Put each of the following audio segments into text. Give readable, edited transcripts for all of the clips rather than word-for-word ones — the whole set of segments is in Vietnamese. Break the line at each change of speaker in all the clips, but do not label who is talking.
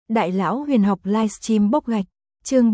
Đại lão huyền học livestream bốc gạch, chương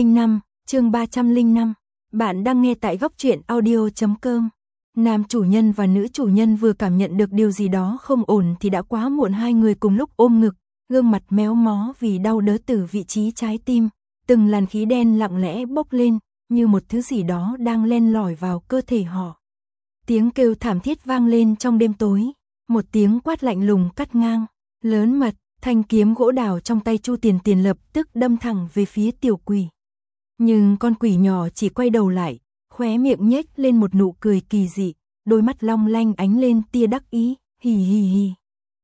305. Bạn đang nghe tại góc truyện audio.com. Nam chủ nhân và nữ chủ nhân vừa cảm nhận được điều gì đó không ổn thì đã quá muộn, hai người cùng lúc ôm ngực, gương mặt méo mó vì đau đớn từ vị trí trái tim, từng làn khí đen lặng lẽ bốc lên, như một thứ gì đó đang len lỏi vào cơ thể họ. Tiếng kêu thảm thiết vang lên trong đêm tối, một tiếng quát lạnh lùng cắt ngang, lớn mật. Thanh kiếm gỗ đào trong tay Chu Tiền lập tức đâm thẳng về phía tiểu quỷ. Nhưng con quỷ nhỏ chỉ quay đầu lại, khóe miệng nhếch lên một nụ cười kỳ dị, đôi mắt long lanh ánh lên tia đắc ý, hì hì hì.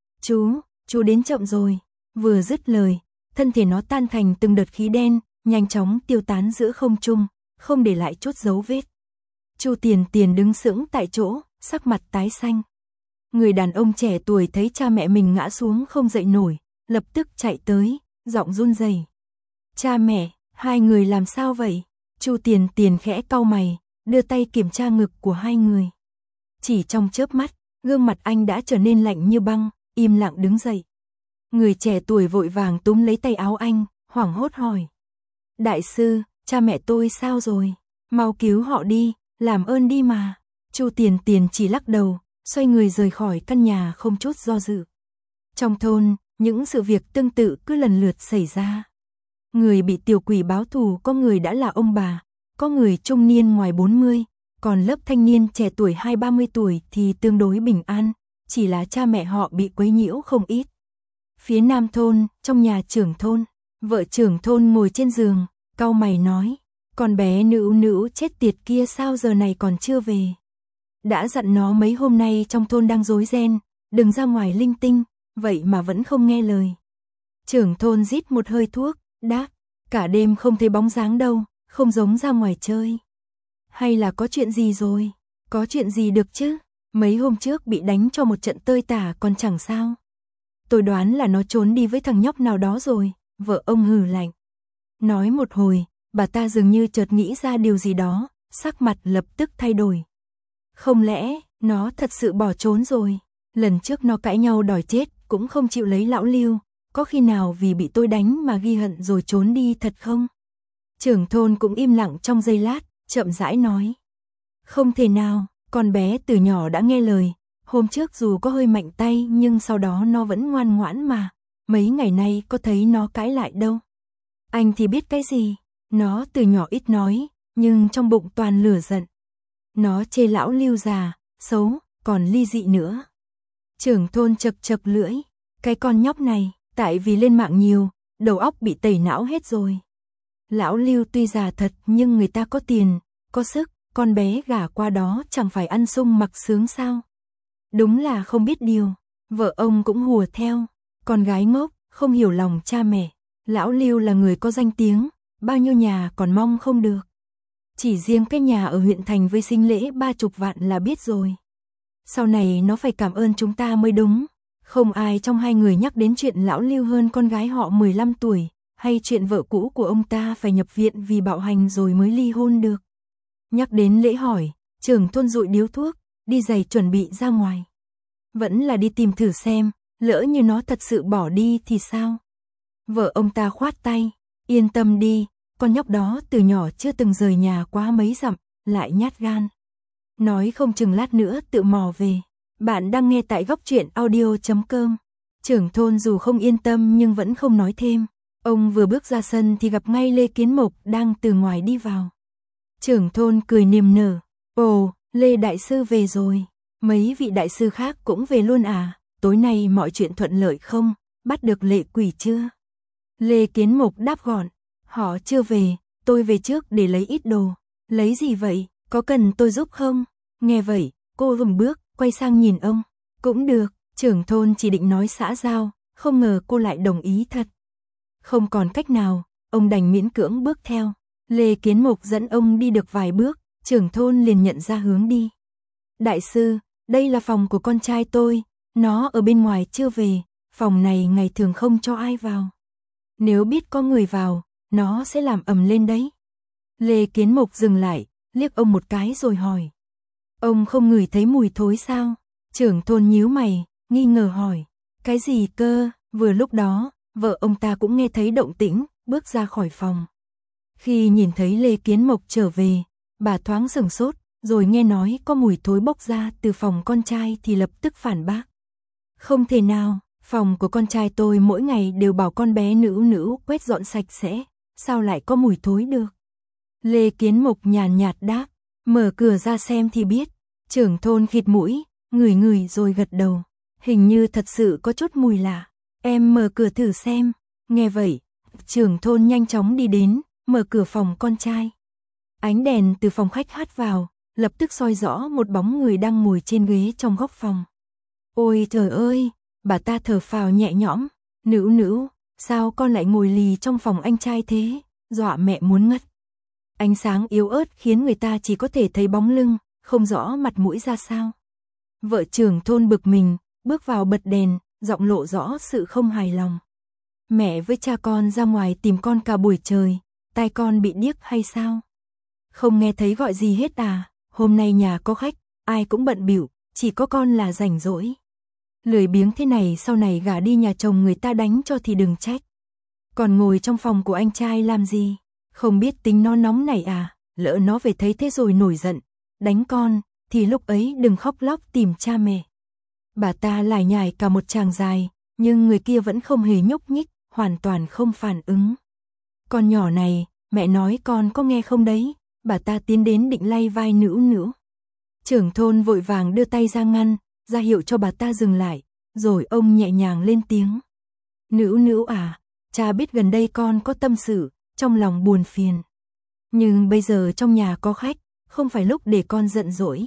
Chú đến chậm rồi. Vừa dứt lời, thân thể nó tan thành từng đợt khí đen, nhanh chóng tiêu tán giữa không trung, không để lại chút dấu vết. Chu Tiền đứng sững tại chỗ, sắc mặt tái xanh. Người đàn ông trẻ tuổi thấy cha mẹ mình ngã xuống không dậy nổi, lập tức chạy tới, giọng run rẩy. Cha mẹ, hai người làm sao vậy? Chu Tiền khẽ cau mày, đưa tay kiểm tra ngực của hai người. Chỉ trong chớp mắt, gương mặt anh đã trở nên lạnh như băng, im lặng đứng dậy. Người trẻ tuổi vội vàng túm lấy tay áo anh, hoảng hốt hỏi. Đại sư, cha mẹ tôi sao rồi? Mau cứu họ đi, làm ơn đi mà. Chu Tiền chỉ lắc đầu, xoay người rời khỏi căn nhà không chút do dự. Trong thôn, những sự việc tương tự cứ lần lượt xảy ra. Người bị tiểu quỷ báo thù có người đã là ông bà, có người trung niên ngoài 40, còn lớp thanh niên trẻ tuổi 20-30 tuổi thì tương đối bình an, chỉ là cha mẹ họ bị quấy nhiễu không ít. Phía nam thôn, trong nhà trưởng thôn, vợ trưởng thôn ngồi trên giường, cau mày nói, con bé nữ chết tiệt kia sao giờ này còn chưa về. Đã dặn nó mấy hôm nay trong thôn đang rối ren, đừng ra ngoài linh tinh, vậy mà vẫn không nghe lời. Trưởng thôn rít một hơi thuốc, đáp, cả đêm không thấy bóng dáng đâu, không giống ra ngoài chơi. Hay là có chuyện gì rồi? Có chuyện gì được chứ? Mấy hôm trước bị đánh cho một trận tơi tả còn chẳng sao. Tôi đoán là nó trốn đi với thằng nhóc nào đó rồi, vợ ông hừ lạnh. Nói một hồi, bà ta dường như chợt nghĩ ra điều gì đó, sắc mặt lập tức thay đổi. Không lẽ, nó thật sự bỏ trốn rồi? Lần trước nó cãi nhau đòi chết, cũng không chịu lấy lão Lưu, có khi nào vì bị tôi đánh mà ghi hận rồi trốn đi thật không? Trưởng thôn cũng im lặng trong giây lát, chậm rãi nói. Không thể nào, con bé từ nhỏ đã nghe lời, hôm trước dù có hơi mạnh tay nhưng sau đó nó vẫn ngoan ngoãn mà, mấy ngày nay có thấy nó cãi lại đâu. Anh thì biết cái gì, nó từ nhỏ ít nói, nhưng trong bụng toàn lửa giận. Nó chê lão Lưu già, xấu, còn ly dị nữa. Trưởng thôn chật lưỡi, cái con nhóc này, tại vì lên mạng nhiều, đầu óc bị tẩy não hết rồi. Lão Lưu tuy già thật nhưng người ta có tiền, có sức, con bé gả qua đó chẳng phải ăn sung mặc sướng sao. Đúng là không biết điều, vợ ông cũng hùa theo, con gái ngốc, không hiểu lòng cha mẹ. Lão Lưu là người có danh tiếng, bao nhiêu nhà còn mong không được. Chỉ riêng cái nhà ở huyện thành với sinh lễ 30 vạn là biết rồi. Sau này nó phải cảm ơn chúng ta mới đúng. Không ai trong hai người nhắc đến chuyện lão Lưu hơn con gái họ 15 tuổi, hay chuyện vợ cũ của ông ta phải nhập viện vì bạo hành rồi mới ly hôn được. Nhắc đến lễ hỏi, trưởng thôn dụi điếu thuốc, đi giày chuẩn bị ra ngoài. Vẫn là đi tìm thử xem, lỡ như nó thật sự bỏ đi thì sao? Vợ ông ta khoát tay, yên tâm đi, con nhóc đó từ nhỏ chưa từng rời nhà quá mấy dặm, lại nhát gan. Nói không chừng lát nữa tự mò về. Bạn đang nghe tại góc truyện audio.com. Trưởng thôn dù không yên tâm nhưng vẫn không nói thêm. Ông vừa bước ra sân thì gặp ngay Lê Kiến Mộc đang từ ngoài đi vào. Trưởng thôn cười niềm nở. Ồ, Lê Đại Sư về rồi. Mấy vị đại sư khác cũng về luôn à? Tối nay mọi chuyện thuận lợi không? Bắt được lệ quỷ chưa? Lê Kiến Mộc đáp gọn. Họ chưa về, tôi về trước để lấy ít đồ. Lấy gì vậy? Có cần tôi giúp không? Nghe vậy, cô lùm bước, quay sang nhìn ông. Cũng được, trưởng thôn chỉ định nói xã giao, không ngờ cô lại đồng ý thật. Không còn cách nào, ông đành miễn cưỡng bước theo. Lê Kiến Mộc dẫn ông đi được vài bước, trưởng thôn liền nhận ra hướng đi. Đại sư, đây là phòng của con trai tôi, nó ở bên ngoài chưa về, phòng này ngày thường không cho ai vào. Nếu biết có người vào, nó sẽ làm ầm lên đấy. Lê Kiến Mộc dừng lại, liếc ông một cái rồi hỏi. Ông không ngửi thấy mùi thối sao? Trưởng thôn nhíu mày, nghi ngờ hỏi. Cái gì cơ? Vừa lúc đó, Vợ ông ta cũng nghe thấy động tĩnh, bước ra khỏi phòng. Khi nhìn thấy Lê Kiến Mộc trở về, bà thoáng sửng sốt, rồi nghe nói có mùi thối bốc ra từ phòng con trai thì lập tức phản bác. Không thể nào, phòng của con trai tôi mỗi ngày đều bảo con bé Nữu Nữu quét dọn sạch sẽ, sao lại có mùi thối được? Lê Kiến Mộc nhàn nhạt đáp, mở cửa ra xem thì biết. Trưởng thôn khịt mũi, ngửi rồi gật đầu. Hình như thật sự có chút mùi lạ. Em mở cửa thử xem. Nghe vậy, trưởng thôn nhanh chóng đi đến, mở cửa phòng con trai. Ánh đèn từ phòng khách hắt vào, lập tức soi rõ một bóng người đang ngồi trên ghế trong góc phòng. Ôi trời ơi, bà ta thở phào nhẹ nhõm. Nữu Nữu, sao con lại ngồi lì trong phòng anh trai thế? Dọa mẹ muốn ngất. Ánh sáng yếu ớt khiến người ta chỉ có thể thấy bóng lưng, không rõ mặt mũi ra sao. Vợ trưởng thôn bực mình, bước vào bật đèn, giọng lộ rõ sự không hài lòng. Mẹ với cha con ra ngoài tìm con cả buổi trời, tai con bị điếc hay sao? Không nghe thấy gọi gì hết à? Hôm nay nhà có khách, ai cũng bận bịu, chỉ có con là rảnh rỗi. Lười biếng thế này sau này gả đi nhà chồng người ta đánh cho thì đừng trách. Còn ngồi trong phòng của anh trai làm gì? Không biết tính nó nóng này à? Lỡ nó về thấy thế rồi nổi giận, đánh con, thì lúc ấy đừng khóc lóc tìm cha mẹ. Bà ta lải nhải cả một tràng dài, nhưng người kia vẫn không hề nhúc nhích, hoàn toàn không phản ứng. Con nhỏ này, mẹ nói con có nghe không đấy? Bà ta tiến đến định lay vai Nữu Nữu. Trưởng thôn vội vàng đưa tay ra ngăn, ra hiệu cho bà ta dừng lại, rồi ông nhẹ nhàng lên tiếng. Nữu Nữu à, cha biết gần đây con có tâm sự, trong lòng buồn phiền. Nhưng bây giờ trong nhà có khách, không phải lúc để con giận dỗi.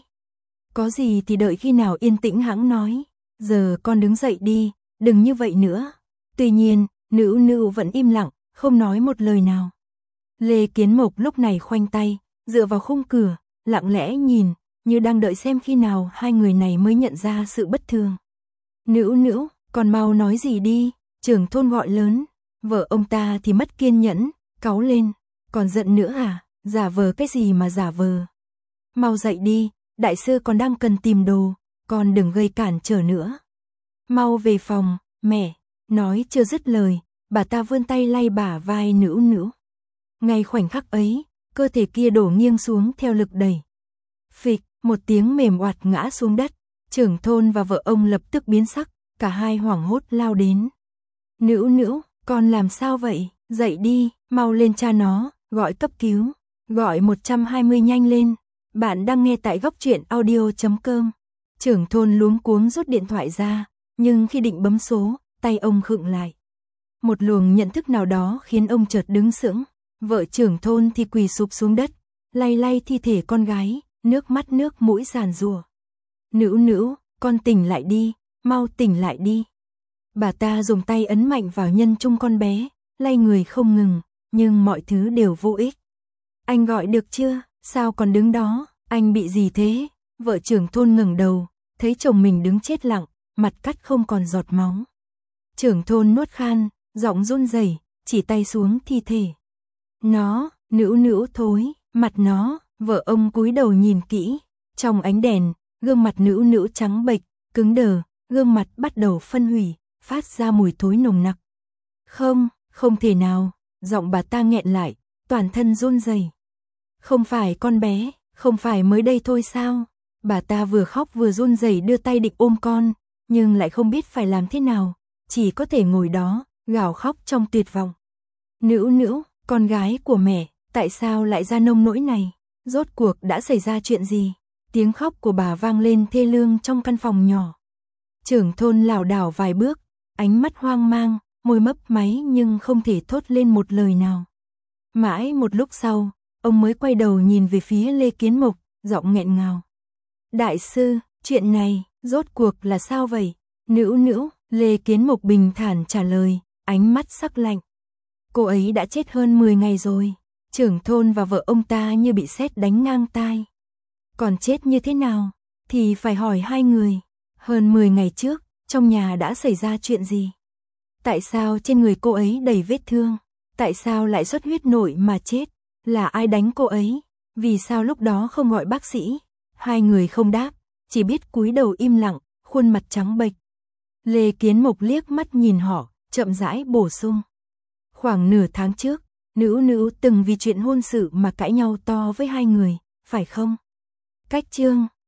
Có gì thì đợi khi nào yên tĩnh hẵng nói. Giờ con đứng dậy đi, đừng như vậy nữa. Tuy nhiên, Nữu Nữu vẫn im lặng, không nói một lời nào. Lê Kiến Mộc lúc này khoanh tay, dựa vào khung cửa, lặng lẽ nhìn, như đang đợi xem khi nào hai người này mới nhận ra sự bất thường. Nữu Nữu, con mau nói gì đi, trưởng thôn gọi lớn. Vợ ông ta thì mất kiên nhẫn, cáu lên. Còn giận nữa à, giả vờ cái gì mà giả vờ. Mau dậy đi, đại sư còn đang cần tìm đồ, con đừng gây cản trở nữa. Mau về phòng, mẹ. Nói chưa dứt lời, bà ta vươn tay lay bả vai Nữu Nữu. Ngay khoảnh khắc ấy, cơ thể kia đổ nghiêng xuống theo lực đẩy. Phịch, một tiếng mềm oạt ngã xuống đất, trưởng thôn và vợ ông lập tức biến sắc, cả hai hoảng hốt lao đến. Nữu Nữu, con làm sao vậy? Dậy đi, mau lên cha nó, gọi cấp cứu, gọi 120 nhanh lên. Bạn đang nghe tại góc truyện audio.com. Trưởng thôn luống cuống rút điện thoại ra, nhưng khi định bấm số, tay ông khựng lại. Một luồng nhận thức nào đó khiến ông chợt đứng sững. Vợ trưởng thôn thì quỳ sụp xuống đất, lay lay thi thể con gái, nước mắt nước mũi giàn giụa. Nữu Nữu, con tỉnh lại đi, mau tỉnh lại đi. Bà ta dùng tay ấn mạnh vào nhân trung con bé, lay người không ngừng, nhưng mọi thứ đều vô ích. Anh gọi được chưa? Sao còn đứng đó? Anh bị gì thế? Vợ trưởng thôn ngẩng đầu, thấy chồng mình đứng chết lặng, mặt cắt không còn giọt máu. Trưởng thôn nuốt khan, giọng run rẩy, chỉ tay xuống thi thể. Nó, Nữu Nữu thối, mặt nó. Vợ ông cúi đầu nhìn kỹ, trong ánh đèn, gương mặt Nữu Nữu trắng bệch, cứng đờ, gương mặt bắt đầu phân hủy, phát ra mùi thối nồng nặc. Không thể nào, giọng bà ta nghẹn lại, toàn thân run rẩy. Không phải con bé, không phải mới đây thôi sao? Bà ta vừa khóc vừa run rẩy đưa tay định ôm con, nhưng lại không biết phải làm thế nào, chỉ có thể ngồi đó, gào khóc trong tuyệt vọng. Nữu Nữu, con gái của mẹ, tại sao lại ra nông nỗi này? Rốt cuộc đã xảy ra chuyện gì? Tiếng khóc của bà vang lên thê lương trong căn phòng nhỏ. Trưởng thôn lảo đảo vài bước, ánh mắt hoang mang, môi mấp máy nhưng không thể thốt lên một lời nào. Mãi một lúc sau, ông mới quay đầu nhìn về phía Lê Kiến Mộc, giọng nghẹn ngào. Đại sư, chuyện này, rốt cuộc là sao vậy? Nữu Nữu, Lê Kiến Mộc bình thản trả lời, ánh mắt sắc lạnh. Cô ấy đã chết hơn 10 ngày rồi. Trưởng thôn và vợ ông ta như bị sét đánh ngang tai. Còn chết như thế nào? Thì phải hỏi hai người. Hơn 10 ngày trước, trong nhà đã xảy ra chuyện gì? Tại sao trên người cô ấy đầy vết thương? Tại sao lại xuất huyết nội mà chết? Là ai đánh cô ấy? Vì sao lúc đó không gọi bác sĩ? Hai người không đáp, chỉ biết cúi đầu im lặng, khuôn mặt trắng bệch. Lê Kiến Mộc liếc mắt nhìn họ, chậm rãi bổ sung. Khoảng nửa tháng trước, Nữ từng vì chuyện hôn sự mà cãi nhau to với hai người, phải không? Cách chương